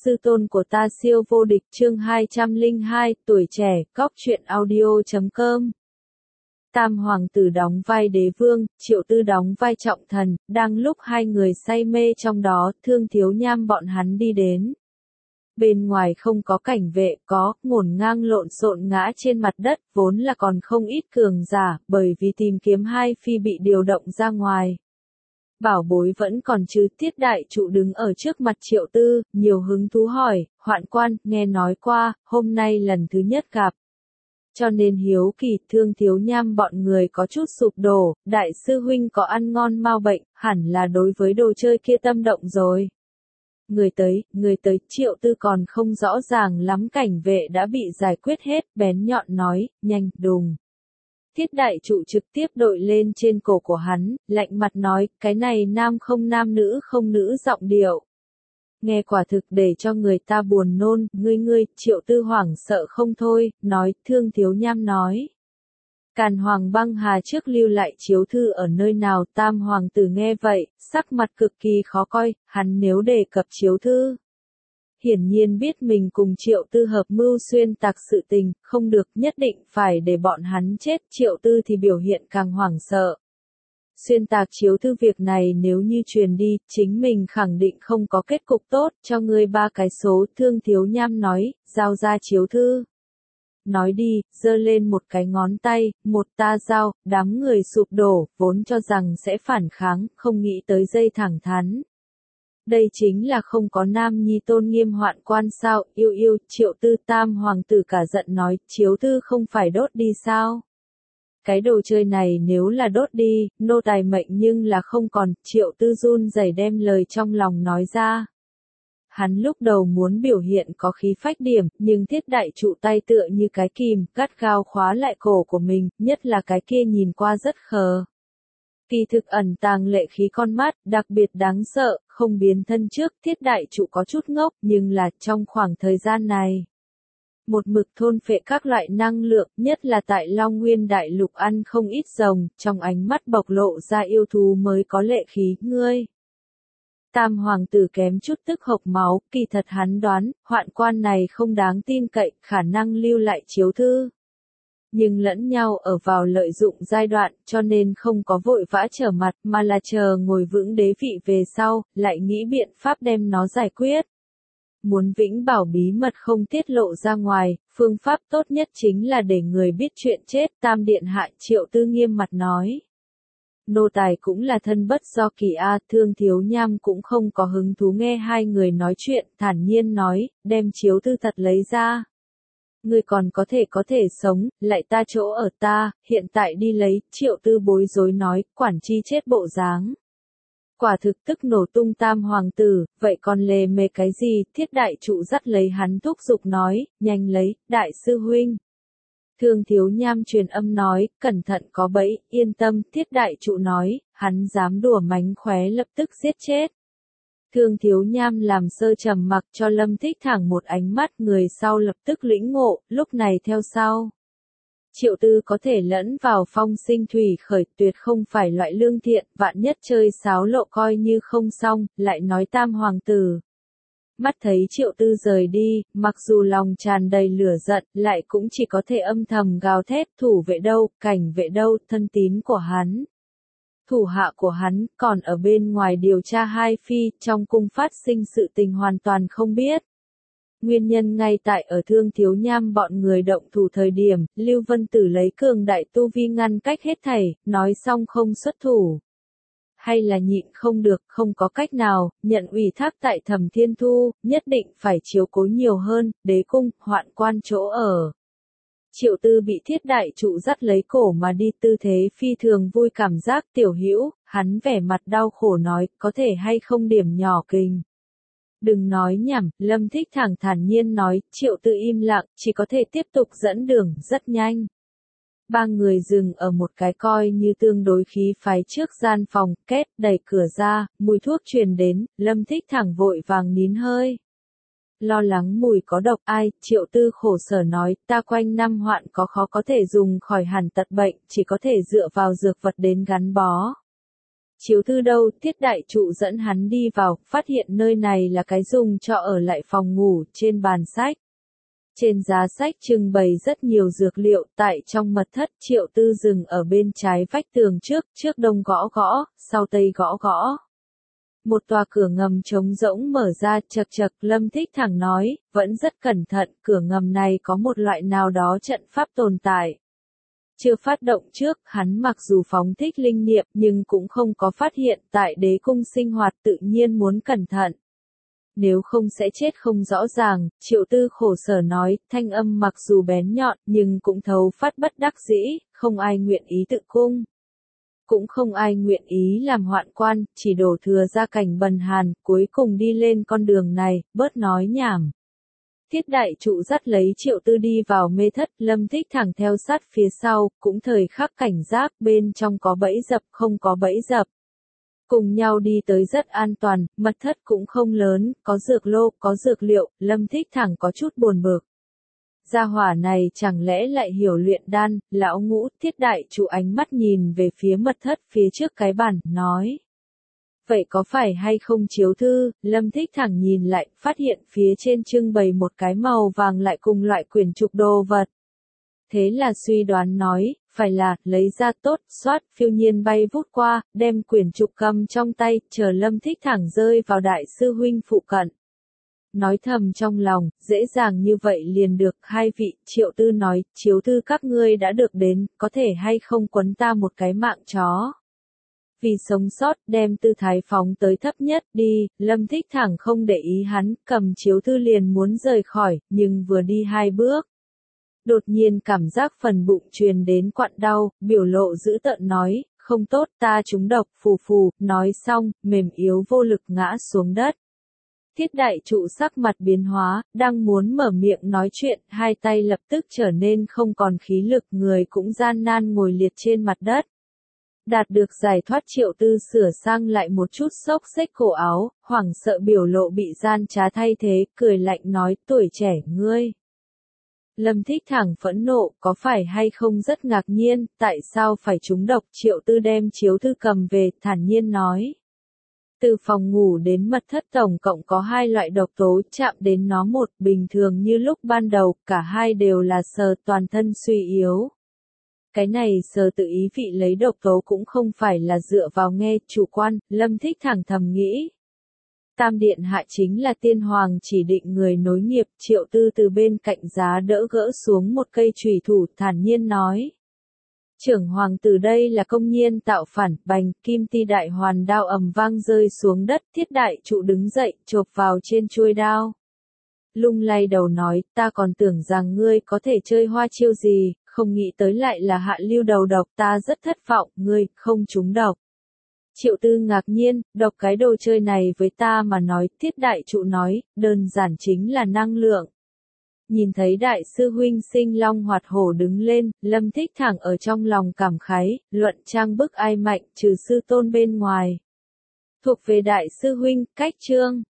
sư tôn của ta siêu vô địch chương 202, tuổi trẻ, góc truyện audio.com. Tam hoàng tử đóng vai đế vương, Triệu Tư đóng vai trọng thần, đang lúc hai người say mê trong đó, Thương Thiếu Nham bọn hắn đi đến. Bên ngoài không có cảnh vệ, có, ngổn ngang lộn xộn ngã trên mặt đất, vốn là còn không ít cường giả, bởi vì tìm kiếm hai phi bị điều động ra ngoài. Bảo bối vẫn còn chứ, Tiết đại trụ đứng ở trước mặt Triệu Tư, nhiều hứng thú hỏi, hoạn quan, nghe nói qua, hôm nay lần thứ nhất gặp. Cho nên hiếu kỳ, Thương Thiếu Nham bọn người có chút sụp đổ, đại sư huynh có ăn ngon mau bệnh, hẳn là đối với đồ chơi kia tâm động rồi. Người tới, Triệu Tư còn không rõ ràng lắm, cảnh vệ đã bị giải quyết hết, bén nhọn nói, nhanh, đùng. Tiết đại trụ trực tiếp đội lên trên cổ của hắn, lạnh mặt nói, cái này nam không nam nữ không nữ giọng điệu. Nghe quả thực để cho người ta buồn nôn, ngươi, Triệu Tư hoảng sợ không thôi, nói, Thương Thiếu Nham nói. Càn Hoàng Băng Hà trước lưu lại chiếu thư ở nơi nào, Tam hoàng tử nghe vậy, sắc mặt cực kỳ khó coi, hắn nếu đề cập chiếu thư. Hiển nhiên biết mình cùng Triệu Tư hợp mưu xuyên tạc sự tình, không được, nhất định phải để bọn hắn chết, Triệu Tư thì biểu hiện càng hoảng sợ. Xuyên tạc chiếu thư việc này nếu như truyền đi, chính mình khẳng định không có kết cục tốt, cho ngươi 3 cái số, Thương Thiếu Nham nói, giao ra chiếu thư. Nói đi, giơ lên một cái ngón tay, một ta giao, đám người sụp đổ, vốn cho rằng sẽ phản kháng, không nghĩ tới dây thẳng thắn. Đây chính là không có nam nhi tôn nghiêm hoạn quan sao, yêu, Triệu Tư. Tam hoàng tử cả giận nói, chiếu thư không phải đốt đi sao? Cái đồ chơi này nếu là đốt đi, nô tài mệnh nhưng là không còn, Triệu Tư run rẩy đem lời trong lòng nói ra. Hắn lúc đầu muốn biểu hiện có khí phách điểm, nhưng Tiết đại trụ tay tựa như cái kìm, gắt gao khóa lại cổ của mình, nhất là cái kia nhìn qua rất khờ. Kỳ thực ẩn tàng lệ khí con mắt, đặc biệt đáng sợ, không biến thân trước, Tiết đại trụ có chút ngốc, nhưng là trong khoảng thời gian này. Một mực thôn phệ các loại năng lượng, nhất là tại Long Nguyên Đại Lục ăn không ít rồng, trong ánh mắt bộc lộ ra yêu thú mới có lệ khí, ngươi. Tam hoàng tử kém chút tức hộc máu, kỳ thật hắn đoán, hoạn quan này không đáng tin cậy, khả năng lưu lại chiếu thư. Nhưng lẫn nhau ở vào lợi dụng giai đoạn, cho nên không có vội vã trở mặt, mà là chờ ngồi vững đế vị về sau, lại nghĩ biện pháp đem nó giải quyết. Muốn vĩnh bảo bí mật không tiết lộ ra ngoài, phương pháp tốt nhất chính là để người biết chuyện chết, Tam điện hạ, Triệu Tư nghiêm mặt nói. Nô tài cũng là thân bất do kỳ a, Thương Thiếu Nham cũng không có hứng thú nghe hai người nói chuyện, thản nhiên nói, đem chiếu thư thật lấy ra. Ngươi còn có thể sống, lại ta chỗ ở ta, hiện tại đi lấy, Triệu Tư bối rối nói, quản chi chết bộ dáng. Quả thực tức nổ tung. Tam hoàng tử, vậy còn lề mề cái gì, Thiết đại trụ dắt lấy hắn thúc giục nói, nhanh lấy, đại sư huynh. Thương Thiếu Nham truyền âm nói, cẩn thận có bẫy, yên tâm, Thiết đại trụ nói, hắn dám đùa mánh khóe lập tức giết chết. Thương Thiếu Nham làm sơ trầm mặc cho Lâm Thích Thẳng một ánh mắt, người sau lập tức lĩnh ngộ, lúc này theo sau. Triệu Tư có thể lẫn vào phong sinh thủy khởi, tuyệt không phải loại lương thiện, vạn nhất chơi xáo lộ coi như không xong, lại nói Tam hoàng tử. Mắt thấy Triệu Tư rời đi, mặc dù lòng tràn đầy lửa giận, lại cũng chỉ có thể âm thầm gào thét, thủ vệ đâu, cảnh vệ đâu, thân tín của hắn. Thủ hạ của hắn, còn ở bên ngoài điều tra hai phi, trong cung phát sinh sự tình hoàn toàn không biết. Nguyên nhân ngay tại ở Thương Thiếu Nham bọn người động thủ thời điểm, Lưu Vân Tử lấy cường đại tu vi ngăn cách hết thảy, nói xong không xuất thủ. Hay là nhịn không được, không có cách nào, nhận ủy thác tại Thẩm Thiên Thu, nhất định phải chiếu cố nhiều hơn, đế cung, hoạn quan chỗ ở. Triệu Tư bị Thiết đại trụ dắt lấy cổ mà đi, tư thế phi thường vui, cảm giác tiểu hữu, hắn vẻ mặt đau khổ nói, có thể hay không điểm nhỏ kình. Đừng nói nhảm, Lâm Thích Thẳng thản nhiên nói, Triệu Tư im lặng, chỉ có thể tiếp tục dẫn đường, rất nhanh. Ba người dừng ở một cái coi như tương đối khí phái trước gian phòng, két, đẩy cửa ra, mùi thuốc truyền đến, Lâm Thích Thẳng vội vàng nín hơi. Lo lắng mùi có độc, ai, Triệu Tư khổ sở nói, ta quanh năm hoạn khó có thể dùng khỏi hẳn tật bệnh, chỉ có thể dựa vào dược vật đến gắn bó. Chiếu thư đâu? Tiết đại trụ dẫn hắn đi vào, phát hiện nơi này là cái dùng cho ở lại phòng ngủ, trên bàn sách. Trên giá sách trưng bày rất nhiều dược liệu, tại trong mật thất Triệu Tư dừng ở bên trái vách tường trước đông gõ gõ, sau tây gõ gõ. Một tòa cửa ngầm trống rỗng mở ra, chật chật, Lâm Thích thẳng nói, vẫn rất cẩn thận, cửa ngầm này có một loại nào đó trận pháp tồn tại. Chưa phát động trước, hắn mặc dù phóng thích linh niệm nhưng cũng không có phát hiện, tại đế cung sinh hoạt tự nhiên muốn cẩn thận. Nếu không sẽ chết không rõ ràng, Triệu Tư khổ sở nói, thanh âm mặc dù bén nhọn nhưng cũng thấu phát bất đắc dĩ, không ai nguyện ý tự cung. Cũng không ai nguyện ý làm hoạn quan, chỉ đổ thừa ra cảnh bần hàn, cuối cùng đi lên con đường này, bớt nói nhảm. Tiết đại trụ dắt lấy Triệu Tư đi vào mê thất, Lâm Thích thẳng theo sát phía sau, cũng thời khắc cảnh giác, bên trong có bẫy dập không có bẫy dập. Cùng nhau đi tới rất an toàn, mật thất cũng không lớn, có dược lô, có dược liệu, Lâm Thích thẳng có chút buồn bực. Gia hỏa này chẳng lẽ lại hiểu luyện đan, lão Ngũ, Tiết đại trụ ánh mắt nhìn về phía mật thất phía trước cái bàn, nói. Vậy có phải hay không chiếu thư? Lâm Thích thẳng nhìn lại, phát hiện phía trên trưng bày một cái màu vàng lại cùng loại quyển trục đồ vật. Thế là suy đoán nói, phải là, lấy ra tốt, xoát, phiêu nhiên bay vút qua, đem quyển trục cầm trong tay, chờ Lâm Thích thẳng rơi vào đại sư huynh phụ cận. Nói thầm trong lòng, dễ dàng như vậy liền được, hai vị, Triệu Tư nói, chiếu thư các ngươi đã được đến, có thể hay không quấn ta một cái mạng chó. Vì sống sót, đem tư thái phóng tới thấp nhất đi, Lâm Thích thẳng không để ý hắn, cầm chiếu thư liền muốn rời khỏi, nhưng vừa đi 2 bước. Đột nhiên cảm giác phần bụng truyền đến quặn đau, biểu lộ dữ tợn nói, không tốt, ta trúng độc, phù phù, nói xong, mềm yếu vô lực ngã xuống đất. Tiết đại trụ sắc mặt biến hóa, đang muốn mở miệng nói chuyện, hai tay lập tức trở nên không còn khí lực, người cũng gian nan ngồi liệt trên mặt đất. Đạt được giải thoát Triệu Tư sửa sang lại một chút xốc xếch cổ áo, hoảng sợ biểu lộ bị gian trá thay thế, cười lạnh nói, tuổi trẻ ngươi. Lâm Thích thẳng phẫn nộ, có phải hay không rất ngạc nhiên, tại sao phải trúng độc? Triệu Tư đem chiếu thư cầm về, thản nhiên nói. Từ phòng ngủ đến mật thất tổng cộng có 2 loại độc tố, chạm đến nó một, bình thường như lúc ban đầu, cả hai đều là sờ, toàn thân suy yếu. Cái này sờ tự ý vị lấy độc tố cũng không phải là dựa vào nghe, chủ quan, Lâm Thích thẳng thầm nghĩ. Tam điện hạ chính là tiên hoàng chỉ định người nối nghiệp, Triệu Tư từ bên cạnh giá đỡ gỡ xuống một cây chùy thủ, thản nhiên nói. Trưởng hoàng từ đây là công nhiên tạo phản, bành, kim ti đại hoàn đao ầm vang rơi xuống đất, Thiết đại trụ đứng dậy, chộp vào trên chuôi đao. Lung lay đầu nói, ta còn tưởng rằng ngươi có thể chơi hoa chiêu gì, không nghĩ tới lại là hạ lưu đầu độc, ta rất thất vọng, ngươi, không trúng độc. Triệu Tư ngạc nhiên, độc cái đồ chơi này với ta mà nói, Thiết đại trụ nói, đơn giản chính là năng lượng. Nhìn thấy đại sư huynh sinh long hoạt hổ đứng lên, Lâm Thích thẳng ở trong lòng cảm khái, luận trang bức ai mạnh, trừ sư tôn bên ngoài. Thuộc về đại sư huynh, cách chương.